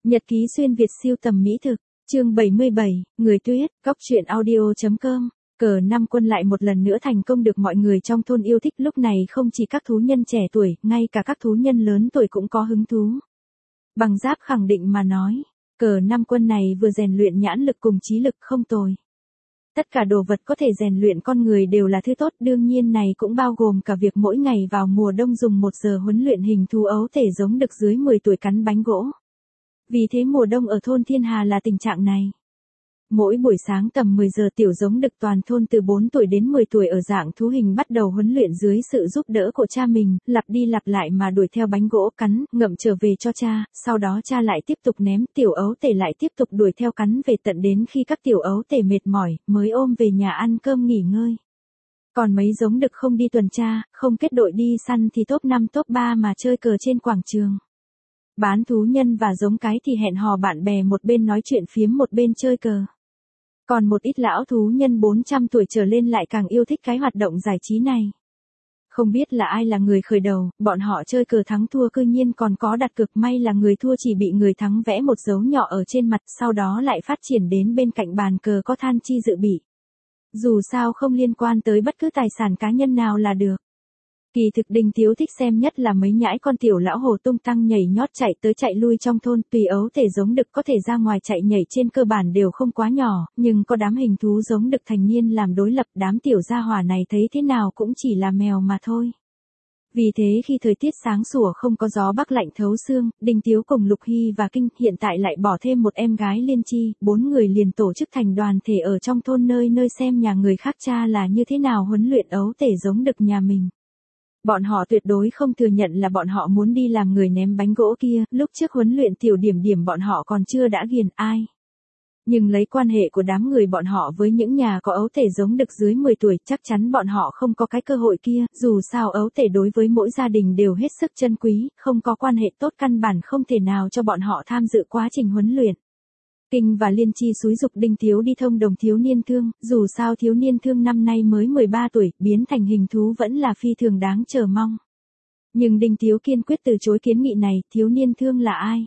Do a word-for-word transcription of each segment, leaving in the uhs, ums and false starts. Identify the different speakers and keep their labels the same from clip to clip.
Speaker 1: Nhật ký xuyên Việt siêu tầm mỹ thực, chương bảy mươi bảy, Người Tuyết, Góc truyện audio.com. Cờ năm quân lại một lần nữa thành công được mọi người trong thôn yêu thích, lúc này không chỉ các thú nhân trẻ tuổi, ngay cả các thú nhân lớn tuổi cũng có hứng thú. Bằng Giáp khẳng định mà nói, cờ năm quân này vừa rèn luyện nhãn lực cùng trí lực không tồi. Tất cả đồ vật có thể rèn luyện con người đều là thứ tốt, đương nhiên này cũng bao gồm cả việc mỗi ngày vào mùa đông dùng một giờ huấn luyện hình thú ấu thể giống đực dưới mười tuổi cắn bánh gỗ. Vì thế mùa đông ở thôn Thiên Hà là tình trạng này. Mỗi buổi sáng tầm mười giờ tiểu giống đực toàn thôn từ bốn tuổi đến mười tuổi ở dạng thú hình bắt đầu huấn luyện dưới sự giúp đỡ của cha mình, lặp đi lặp lại mà đuổi theo bánh gỗ cắn, ngậm trở về cho cha, sau đó cha lại tiếp tục ném, tiểu ấu tể lại tiếp tục đuổi theo cắn về tận đến khi các tiểu ấu tể mệt mỏi, mới ôm về nhà ăn cơm nghỉ ngơi. Còn mấy giống đực không đi tuần tra, không kết đội đi săn thì top năm top ba mà chơi cờ trên quảng trường. Bán thú nhân và giống cái thì hẹn hò bạn bè một bên nói chuyện phiếm một bên chơi cờ. Còn một ít lão thú nhân bốn trăm tuổi trở lên lại càng yêu thích cái hoạt động giải trí này. Không biết là ai là người khởi đầu, bọn họ chơi cờ thắng thua cư nhiên còn có đặt cược, may là người thua chỉ bị người thắng vẽ một dấu nhỏ ở trên mặt, sau đó lại phát triển đến bên cạnh bàn cờ có than chi dự bị. Dù sao không liên quan tới bất cứ tài sản cá nhân nào là được. Kỳ thực Đinh Tiếu thích xem nhất là mấy nhãi con tiểu lão hồ tung tăng nhảy nhót chạy tới chạy lui trong thôn, tùy ấu thể giống đực có thể ra ngoài chạy nhảy trên cơ bản đều không quá nhỏ, nhưng có đám hình thú giống đực thành niên làm đối lập, đám tiểu gia hỏa này thấy thế nào cũng chỉ là mèo mà thôi. Vì thế khi thời tiết sáng sủa không có gió bắc lạnh thấu xương, Đinh Tiếu cùng Lục Hy và Kinh hiện tại lại bỏ thêm một em gái Liên Chi, bốn người liền tổ chức thành đoàn thể ở trong thôn nơi nơi xem nhà người khác cha là như thế nào huấn luyện ấu thể giống đực nhà mình. Bọn họ tuyệt đối không thừa nhận là bọn họ muốn đi làm người ném bánh gỗ kia, lúc trước huấn luyện tiểu điểm điểm bọn họ còn chưa đã ghiền ai. Nhưng lấy quan hệ của đám người bọn họ với những nhà có ấu thể giống đực dưới mười tuổi, chắc chắn bọn họ không có cái cơ hội kia, dù sao ấu thể đối với mỗi gia đình đều hết sức chân quý, không có quan hệ tốt căn bản không thể nào cho bọn họ tham dự quá trình huấn luyện. Kinh và Liên Chi xúi giục Đinh Tiếu đi thông đồng thiếu niên thương, dù sao thiếu niên thương năm nay mới mười ba tuổi, biến thành hình thú vẫn là phi thường đáng chờ mong. Nhưng Đinh Tiếu kiên quyết từ chối kiến nghị này, thiếu niên thương là ai?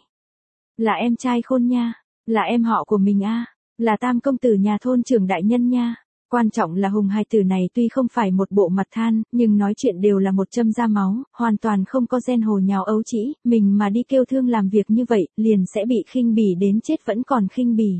Speaker 1: Là em trai Khôn nha, là em họ của mình a, là tam công tử nhà thôn trưởng đại nhân nha. Quan trọng là hùng hài tử này tuy không phải một bộ mặt than, nhưng nói chuyện đều là một châm ra máu, hoàn toàn không có gen hồ nhào ấu trĩ, mình mà đi kêu thương làm việc như vậy, liền sẽ bị khinh bỉ đến chết vẫn còn khinh bỉ.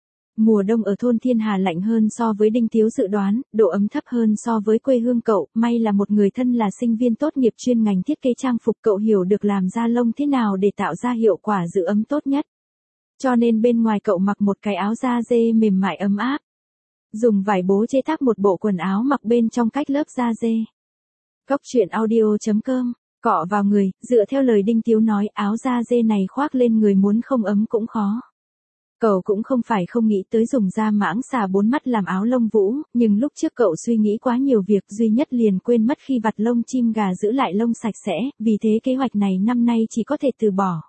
Speaker 1: Mùa đông ở thôn Thiên Hà lạnh hơn so với Đinh Tiếu dự đoán, độ ấm thấp hơn so với quê hương cậu, may là một người thân là sinh viên tốt nghiệp chuyên ngành thiết kế trang phục, cậu hiểu được làm da lông thế nào để tạo ra hiệu quả giữ ấm tốt nhất. Cho nên bên ngoài cậu mặc một cái áo da dê mềm mại ấm áp. Dùng vải bố chế tác một bộ quần áo mặc bên trong cách lớp da dê. Góc truyện audio.com, cọ vào người, dựa theo lời Đinh Tiếu nói, áo da dê này khoác lên người muốn không ấm cũng khó. Cậu cũng không phải không nghĩ tới dùng da mãng xà bốn mắt làm áo lông vũ, nhưng lúc trước cậu suy nghĩ quá nhiều việc, duy nhất liền quên mất khi vặt lông chim gà giữ lại lông sạch sẽ, vì thế kế hoạch này năm nay chỉ có thể từ bỏ.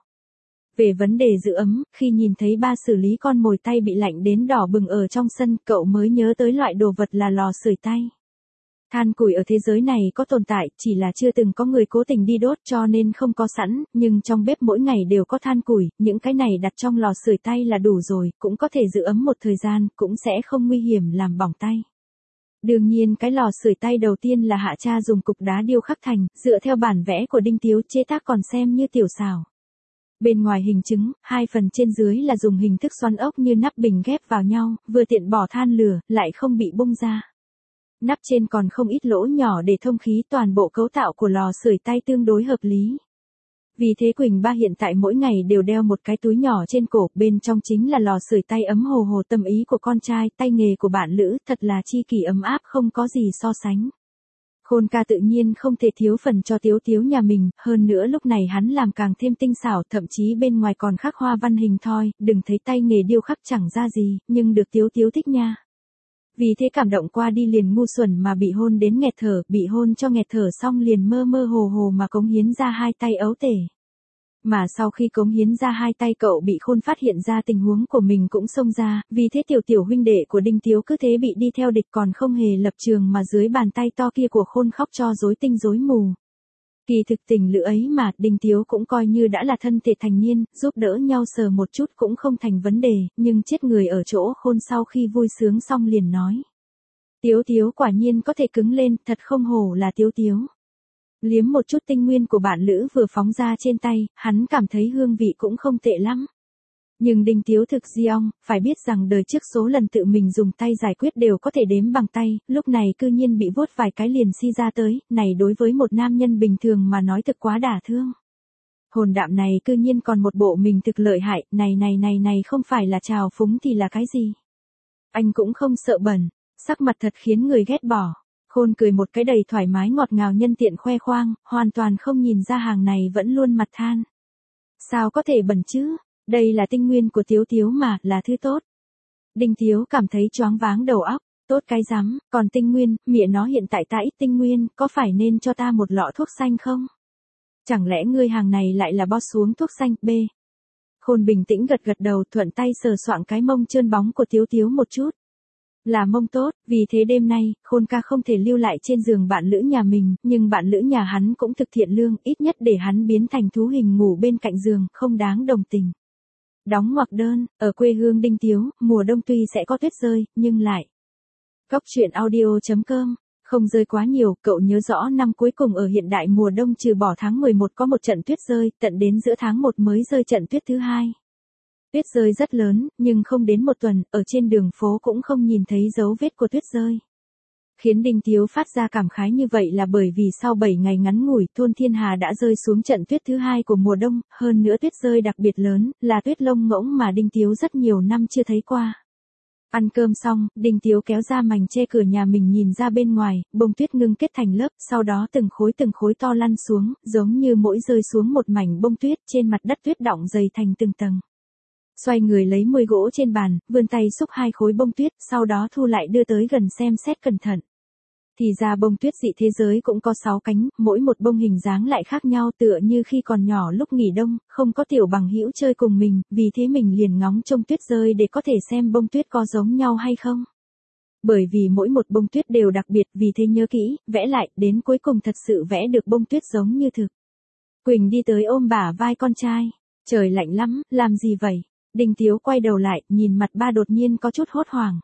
Speaker 1: Về vấn đề giữ ấm, khi nhìn thấy ba xử lý con mồi tay bị lạnh đến đỏ bừng ở trong sân, cậu mới nhớ tới loại đồ vật là lò sưởi tay. Than củi ở thế giới này có tồn tại, chỉ là chưa từng có người cố tình đi đốt cho nên không có sẵn, nhưng trong bếp mỗi ngày đều có than củi, những cái này đặt trong lò sưởi tay là đủ rồi, cũng có thể giữ ấm một thời gian, cũng sẽ không nguy hiểm làm bỏng tay. Đương nhiên cái lò sưởi tay đầu tiên là Hạ cha dùng cục đá điêu khắc thành, dựa theo bản vẽ của Đinh Tiếu chế tác còn xem như tiểu xảo. Bên ngoài hình trứng, hai phần trên dưới là dùng hình thức xoắn ốc như nắp bình ghép vào nhau, vừa tiện bỏ than lửa, lại không bị bung ra. Nắp trên còn không ít lỗ nhỏ để thông khí, toàn bộ cấu tạo của lò sưởi tay tương đối hợp lý. Vì thế Quỳnh Ba hiện tại mỗi ngày đều đeo một cái túi nhỏ trên cổ, bên trong chính là lò sưởi tay ấm hồ hồ, tâm ý của con trai, tay nghề của bạn lữ, thật là chi kỷ ấm áp không có gì so sánh. Khôn ca tự nhiên không thể thiếu phần cho Tiếu Tiếu nhà mình, hơn nữa lúc này hắn làm càng thêm tinh xảo, thậm chí bên ngoài còn khắc hoa văn hình thoi, đừng thấy tay nghề điêu khắc chẳng ra gì, nhưng được Tiếu Tiếu thích nha. Vì thế cảm động qua đi liền ngu xuẩn mà bị hôn đến nghẹt thở, bị hôn cho nghẹt thở xong liền mơ mơ hồ hồ mà cống hiến ra hai tay ấu tể. Mà sau khi cống hiến ra hai tay cậu bị Khôn phát hiện ra tình huống của mình cũng xông ra, vì thế tiểu tiểu huynh đệ của Đinh Tiếu cứ thế bị đi theo địch còn không hề lập trường mà dưới bàn tay to kia của Khôn khóc cho rối tinh rối mù. Kỳ thực tình lữ ấy mà, Đinh Tiếu cũng coi như đã là thân thể thành niên, giúp đỡ nhau sờ một chút cũng không thành vấn đề, nhưng chết người ở chỗ khôn sau khi vui sướng xong liền nói. Tiếu Tiếu quả nhiên có thể cứng lên, thật không hổ là Tiếu Tiếu. Liếm một chút tinh nguyên của bạn lữ vừa phóng ra trên tay, hắn cảm thấy hương vị cũng không tệ lắm. Nhưng Đinh Tiếu thực di ong, phải biết rằng đời trước số lần tự mình dùng tay giải quyết đều có thể đếm bằng tay, lúc này cư nhiên bị vuốt vài cái liền si ra tới, này đối với một nam nhân bình thường mà nói thực quá đả thương. Hồn đạm này cư nhiên còn một bộ mình thực lợi hại, này này này này không phải là trào phúng thì là cái gì? Anh cũng không sợ bẩn, sắc mặt thật khiến người ghét bỏ. Khôn cười một cái đầy thoải mái ngọt ngào nhân tiện khoe khoang, hoàn toàn không nhìn ra hàng này vẫn luôn mặt than. Sao có thể bẩn chứ? Đây là tinh nguyên của Tiếu Tiếu mà, là thứ tốt. Đinh Tiếu cảm thấy choáng váng đầu óc, tốt cái rắm, còn tinh nguyên, mẹ nó hiện tại ta ít tinh nguyên, có phải nên cho ta một lọ thuốc xanh không? Chẳng lẽ ngươi hàng này lại là bo xuống thuốc xanh, B. Khôn bình tĩnh gật gật đầu thuận tay sờ soạng cái mông trơn bóng của Tiếu Tiếu một chút. Là mông tốt, vì thế đêm nay, Khôn ca không thể lưu lại trên giường bạn lữ nhà mình, nhưng bạn lữ nhà hắn cũng thực thiện lương, ít nhất để hắn biến thành thú hình ngủ bên cạnh giường, không đáng đồng tình. Đóng ngoặc đơn, ở quê hương Đinh Tiếu, mùa đông tuy sẽ có tuyết rơi, nhưng lại. Góc truyện audio chấm com, không rơi quá nhiều, cậu nhớ rõ năm cuối cùng ở hiện đại mùa đông trừ bỏ tháng mười một có một trận tuyết rơi, tận đến giữa tháng một mới rơi trận tuyết thứ hai. Tuyết rơi rất lớn, nhưng không đến một tuần, ở trên đường phố cũng không nhìn thấy dấu vết của tuyết rơi. Khiến Đinh Tiếu phát ra cảm khái như vậy là bởi vì sau bảy ngày ngắn ngủi, thôn Thiên Hà đã rơi xuống trận tuyết thứ hai của mùa đông, hơn nữa tuyết rơi đặc biệt lớn, là tuyết lông ngỗng mà Đinh Tiếu rất nhiều năm chưa thấy qua. Ăn cơm xong, Đinh Tiếu kéo ra mành che cửa nhà mình nhìn ra bên ngoài, bông tuyết ngưng kết thành lớp, sau đó từng khối từng khối to lăn xuống, giống như mỗi rơi xuống một mảnh bông tuyết trên mặt đất tuyết đọng dày thành từng tầng. Xoay người lấy mười gỗ trên bàn, vươn tay xúc hai khối bông tuyết, sau đó thu lại đưa tới gần xem xét cẩn thận. Thì ra bông tuyết dị thế giới cũng có sáu cánh, mỗi một bông hình dáng lại khác nhau tựa như khi còn nhỏ lúc nghỉ đông, không có tiểu bằng hữu chơi cùng mình, vì thế mình liền ngóng trông tuyết rơi để có thể xem bông tuyết có giống nhau hay không. Bởi vì mỗi một bông tuyết đều đặc biệt, vì thế nhớ kỹ, vẽ lại, đến cuối cùng thật sự vẽ được bông tuyết giống như thực. Quỳnh đi tới ôm bả vai con trai, trời lạnh lắm, làm gì vậy? Đinh Tiếu quay đầu lại, nhìn mặt ba đột nhiên có chút hốt hoảng.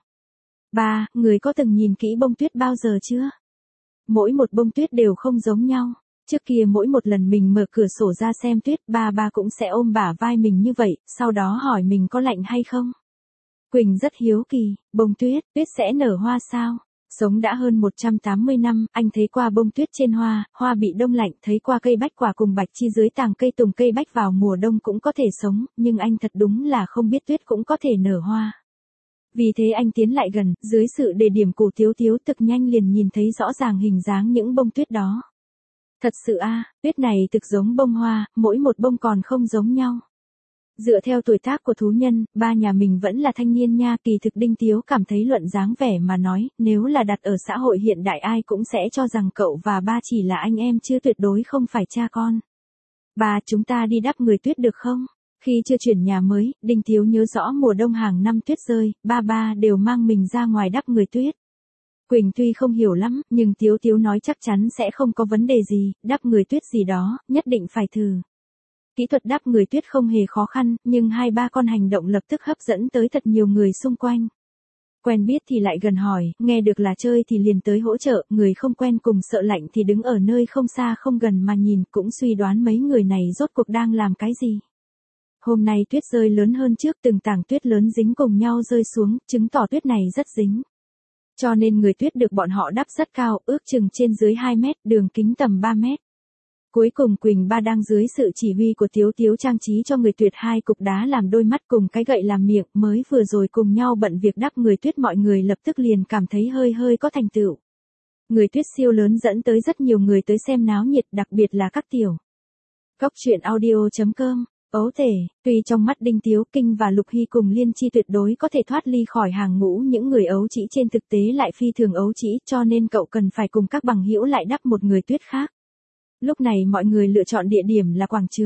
Speaker 1: Ba, người có từng nhìn kỹ bông tuyết bao giờ chưa? Mỗi một bông tuyết đều không giống nhau. Trước kia mỗi một lần mình mở cửa sổ ra xem tuyết, ba ba cũng sẽ ôm bả vai mình như vậy, sau đó hỏi mình có lạnh hay không. Quỳnh rất hiếu kỳ, bông tuyết, tuyết sẽ nở hoa sao? Sống đã hơn một trăm tám mươi năm, anh thấy qua bông tuyết trên hoa, hoa bị đông lạnh, thấy qua cây bách quả cùng bạch chi dưới tàng cây tùng cây bách vào mùa đông cũng có thể sống, nhưng anh thật đúng là không biết tuyết cũng có thể nở hoa. Vì thế anh tiến lại gần, dưới sự đề điểm của Tiếu Tiếu thực nhanh liền nhìn thấy rõ ràng hình dáng những bông tuyết đó. Thật sự a, à, tuyết này thực giống bông hoa, mỗi một bông còn không giống nhau. Dựa theo tuổi tác của thú nhân, ba nhà mình vẫn là thanh niên nha, kỳ thực Đinh Tiếu cảm thấy luận dáng vẻ mà nói, nếu là đặt ở xã hội hiện đại ai cũng sẽ cho rằng cậu và ba chỉ là anh em chứ tuyệt đối không phải cha con. Ba, chúng ta đi đắp người tuyết được không? Khi chưa chuyển nhà mới, Đinh Tiếu nhớ rõ mùa đông hàng năm tuyết rơi, ba ba đều mang mình ra ngoài đắp người tuyết. Quỳnh tuy không hiểu lắm, nhưng Tiếu Tiếu nói chắc chắn sẽ không có vấn đề gì, đắp người tuyết gì đó, nhất định phải thử. Kỹ thuật đắp người tuyết không hề khó khăn, nhưng hai ba con hành động lập tức hấp dẫn tới thật nhiều người xung quanh. Quen biết thì lại gần hỏi, nghe được là chơi thì liền tới hỗ trợ, người không quen cùng sợ lạnh thì đứng ở nơi không xa không gần mà nhìn, cũng suy đoán mấy người này rốt cuộc đang làm cái gì. Hôm nay tuyết rơi lớn hơn trước, từng tảng tuyết lớn dính cùng nhau rơi xuống, chứng tỏ tuyết này rất dính. Cho nên người tuyết được bọn họ đắp rất cao, ước chừng trên dưới hai mét, đường kính tầm ba mét. Cuối cùng Quỳnh ba đang dưới sự chỉ huy của Tiếu Tiếu trang trí cho người tuyệt hai cục đá làm đôi mắt cùng cái gậy làm miệng, mới vừa rồi cùng nhau bận việc đắp người tuyết mọi người lập tức liền cảm thấy hơi hơi có thành tựu. Người tuyết siêu lớn dẫn tới rất nhiều người tới xem náo nhiệt, đặc biệt là các tiểu. Góc truyện audio chấm com. Ấu tể, tuy trong mắt Đinh Tiếu Kinh và Lục Hy cùng Liên Chi tuyệt đối có thể thoát ly khỏi hàng ngũ những người ấu trĩ, trên thực tế lại phi thường ấu trĩ, cho nên cậu cần phải cùng các bằng hữu lại đắp một người tuyết khác. Lúc này mọi người lựa chọn địa điểm là quảng trường.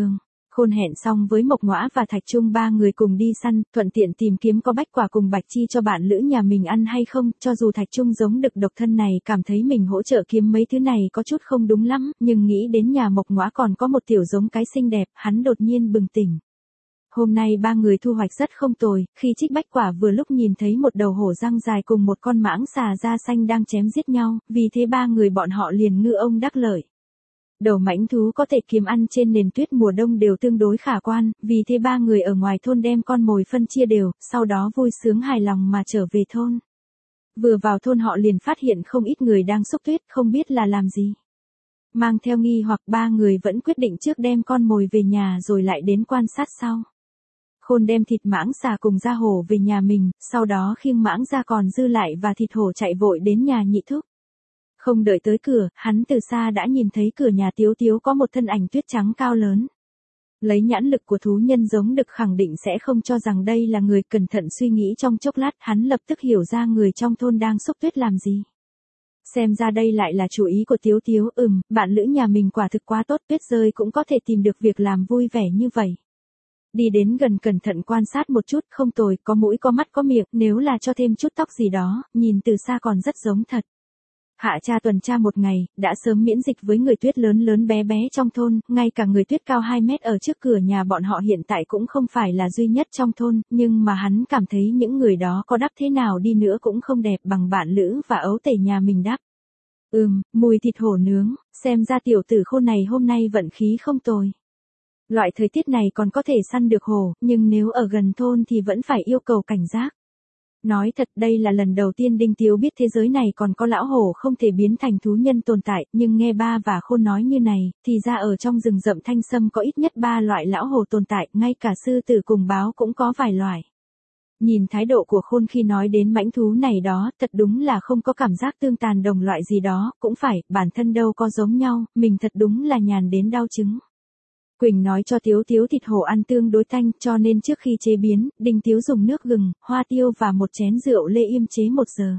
Speaker 1: Khôn hẹn xong với Mộc Ngõa và Thạch Trung ba người cùng đi săn, thuận tiện tìm kiếm có bách quả cùng bạch chi cho bạn lữ nhà mình ăn hay không, cho dù Thạch Trung giống đực độc thân này cảm thấy mình hỗ trợ kiếm mấy thứ này có chút không đúng lắm, nhưng nghĩ đến nhà Mộc Ngõa còn có một tiểu giống cái xinh đẹp, hắn đột nhiên bừng tỉnh. Hôm nay ba người thu hoạch rất không tồi, khi trích bách quả vừa lúc nhìn thấy một đầu hổ răng dài cùng một con mãng xà da xanh đang chém giết nhau, vì thế ba người bọn họ liền ngư ông đắc lợi. Đầu mãnh thú có thể kiếm ăn trên nền tuyết mùa đông đều tương đối khả quan, vì thế ba người ở ngoài thôn đem con mồi phân chia đều, sau đó vui sướng hài lòng mà trở về thôn. Vừa vào thôn họ liền phát hiện không ít người đang xúc tuyết, không biết là làm gì. Mang theo nghi hoặc ba người vẫn quyết định trước đem con mồi về nhà rồi lại đến quan sát sau. Khôn đem thịt mãng xà cùng da hổ về nhà mình, sau đó khiêng mãng ra còn dư lại và thịt hổ chạy vội đến nhà Nhị Thúc. Không đợi tới cửa, hắn từ xa đã nhìn thấy cửa nhà Tiếu Tiếu có một thân ảnh tuyết trắng cao lớn. Lấy nhãn lực của thú nhân giống đực khẳng định sẽ không cho rằng đây là người, cẩn thận suy nghĩ trong chốc lát, hắn lập tức hiểu ra người trong thôn đang xúc tuyết làm gì. Xem ra đây lại là chủ ý của Tiếu Tiếu, ừm, bạn lữ nhà mình quả thực quá tốt, tuyết rơi cũng có thể tìm được việc làm vui vẻ như vậy. Đi đến gần cẩn thận quan sát một chút, không tồi, có mũi có mắt có miệng, nếu là cho thêm chút tóc gì đó, nhìn từ xa còn rất giống thật. Hạ cha tuần tra một ngày, đã sớm miễn dịch với người tuyết lớn lớn bé bé trong thôn, ngay cả người tuyết cao hai mét ở trước cửa nhà bọn họ hiện tại cũng không phải là duy nhất trong thôn, nhưng mà hắn cảm thấy những người đó có đắp thế nào đi nữa cũng không đẹp bằng bạn lữ và ấu tể nhà mình đắp. Ừm, mùi thịt hổ nướng, xem ra tiểu tử Khôn này hôm nay vận khí không tồi. Loại thời tiết này còn có thể săn được hổ, nhưng nếu ở gần thôn thì vẫn phải yêu cầu cảnh giác. Nói thật đây là lần đầu tiên Đinh Tiếu biết thế giới này còn có lão hổ không thể biến thành thú nhân tồn tại, nhưng nghe ba và Khôn nói như này, thì ra ở trong rừng rậm Thanh Sâm có ít nhất ba loại lão hổ tồn tại, ngay cả sư tử cùng báo cũng có vài loại. Nhìn thái độ của Khôn khi nói đến mãnh thú này đó, thật đúng là không có cảm giác tương tàn đồng loại gì đó, cũng phải, bản thân đâu có giống nhau, mình thật đúng là nhàn đến đau chứng. Quỳnh nói cho Tiếu Tiếu thịt hổ ăn tương đối tanh, cho nên trước khi chế biến, Đinh Tiếu dùng nước gừng, hoa tiêu và một chén rượu lê yêm chế một giờ.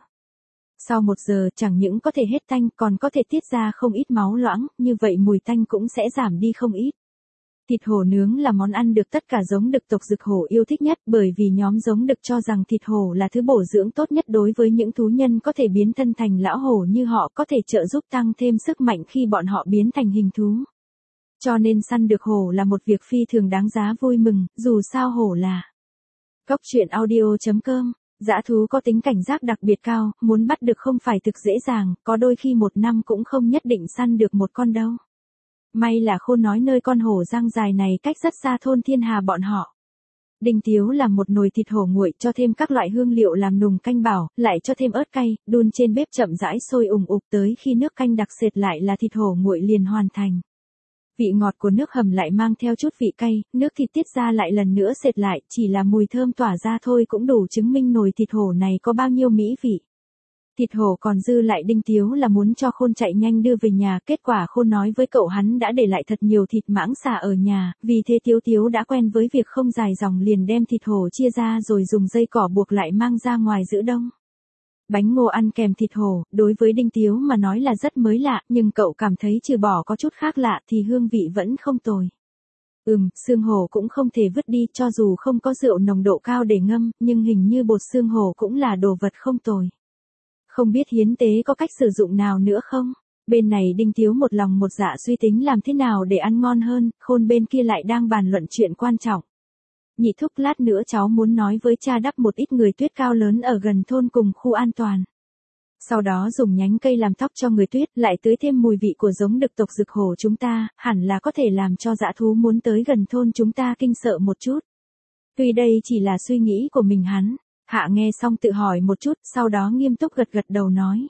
Speaker 1: Sau một giờ chẳng những có thể hết tanh còn có thể tiết ra không ít máu loãng, như vậy mùi tanh cũng sẽ giảm đi không ít. Thịt hổ nướng là món ăn được tất cả giống đực tộc Dực Hổ yêu thích nhất, bởi vì nhóm giống đực cho rằng thịt hổ là thứ bổ dưỡng tốt nhất đối với những thú nhân có thể biến thân thành lão hổ như họ, có thể trợ giúp tăng thêm sức mạnh khi bọn họ biến thành hình thú. Cho nên săn được hổ là một việc phi thường đáng giá vui mừng, dù sao hổ là. Cốc truyện audio chấm com, dã thú có tính cảnh giác đặc biệt cao, muốn bắt được không phải thực dễ dàng, có đôi khi một năm cũng không nhất định săn được một con đâu. May là Khôn nói nơi con hổ răng dài này cách rất xa thôn Thiên Hà bọn họ. Đinh Tiếu làm một nồi thịt hổ nguội, cho thêm các loại hương liệu làm nùng canh bảo, lại cho thêm ớt cay, đun trên bếp chậm rãi sôi ùng ục tới khi nước canh đặc sệt lại là thịt hổ nguội liền hoàn thành. Vị ngọt của nước hầm lại mang theo chút vị cay, nước thịt tiết ra lại lần nữa sệt lại, chỉ là mùi thơm tỏa ra thôi cũng đủ chứng minh nồi thịt hổ này có bao nhiêu mỹ vị. Thịt hổ còn dư lại Đinh Tiếu là muốn cho Khôn chạy nhanh đưa về nhà, kết quả Khôn nói với cậu hắn đã để lại thật nhiều thịt mãng xà ở nhà, vì thế Tiếu Tiếu đã quen với việc không dài dòng liền đem thịt hổ chia ra rồi dùng dây cỏ buộc lại mang ra ngoài giữ đông. Bánh ngô ăn kèm thịt hổ, đối với Đinh Tiếu mà nói là rất mới lạ, nhưng cậu cảm thấy trừ bỏ có chút khác lạ thì hương vị vẫn không tồi. Ừm, xương hổ cũng không thể vứt đi, cho dù không có rượu nồng độ cao để ngâm, nhưng hình như bột xương hổ cũng là đồ vật không tồi. Không biết hiến tế có cách sử dụng nào nữa không? Bên này Đinh Tiếu một lòng một dạ suy tính làm thế nào để ăn ngon hơn, Khôn bên kia lại đang bàn luận chuyện quan trọng. Nhị Thúc, lát nữa cháu muốn nói với cha đắp một ít người tuyết cao lớn ở gần thôn cùng khu an toàn. Sau đó dùng nhánh cây làm tóc cho người tuyết, lại tưới thêm mùi vị của giống đực tộc Dực Hổ chúng ta, hẳn là có thể làm cho dã thú muốn tới gần thôn chúng ta kinh sợ một chút. Tuy đây chỉ là suy nghĩ của mình hắn, Hạ nghe xong tự hỏi một chút, sau đó nghiêm túc gật gật đầu nói.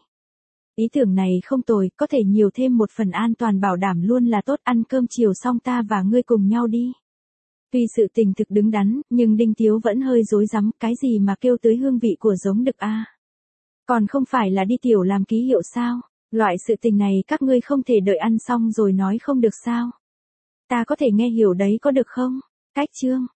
Speaker 1: Ý tưởng này không tồi, có thể nhiều thêm một phần an toàn bảo đảm luôn là tốt, ăn cơm chiều xong ta và ngươi cùng nhau đi. Tuy sự tình thực đứng đắn, nhưng Đinh Tiếu vẫn hơi rối rắm, cái gì mà kêu tới hương vị của giống đực a? Còn không phải là đi tiểu làm ký hiệu sao? Loại sự tình này các ngươi không thể đợi ăn xong rồi nói không được sao? Ta có thể nghe hiểu đấy có được không? Cách chương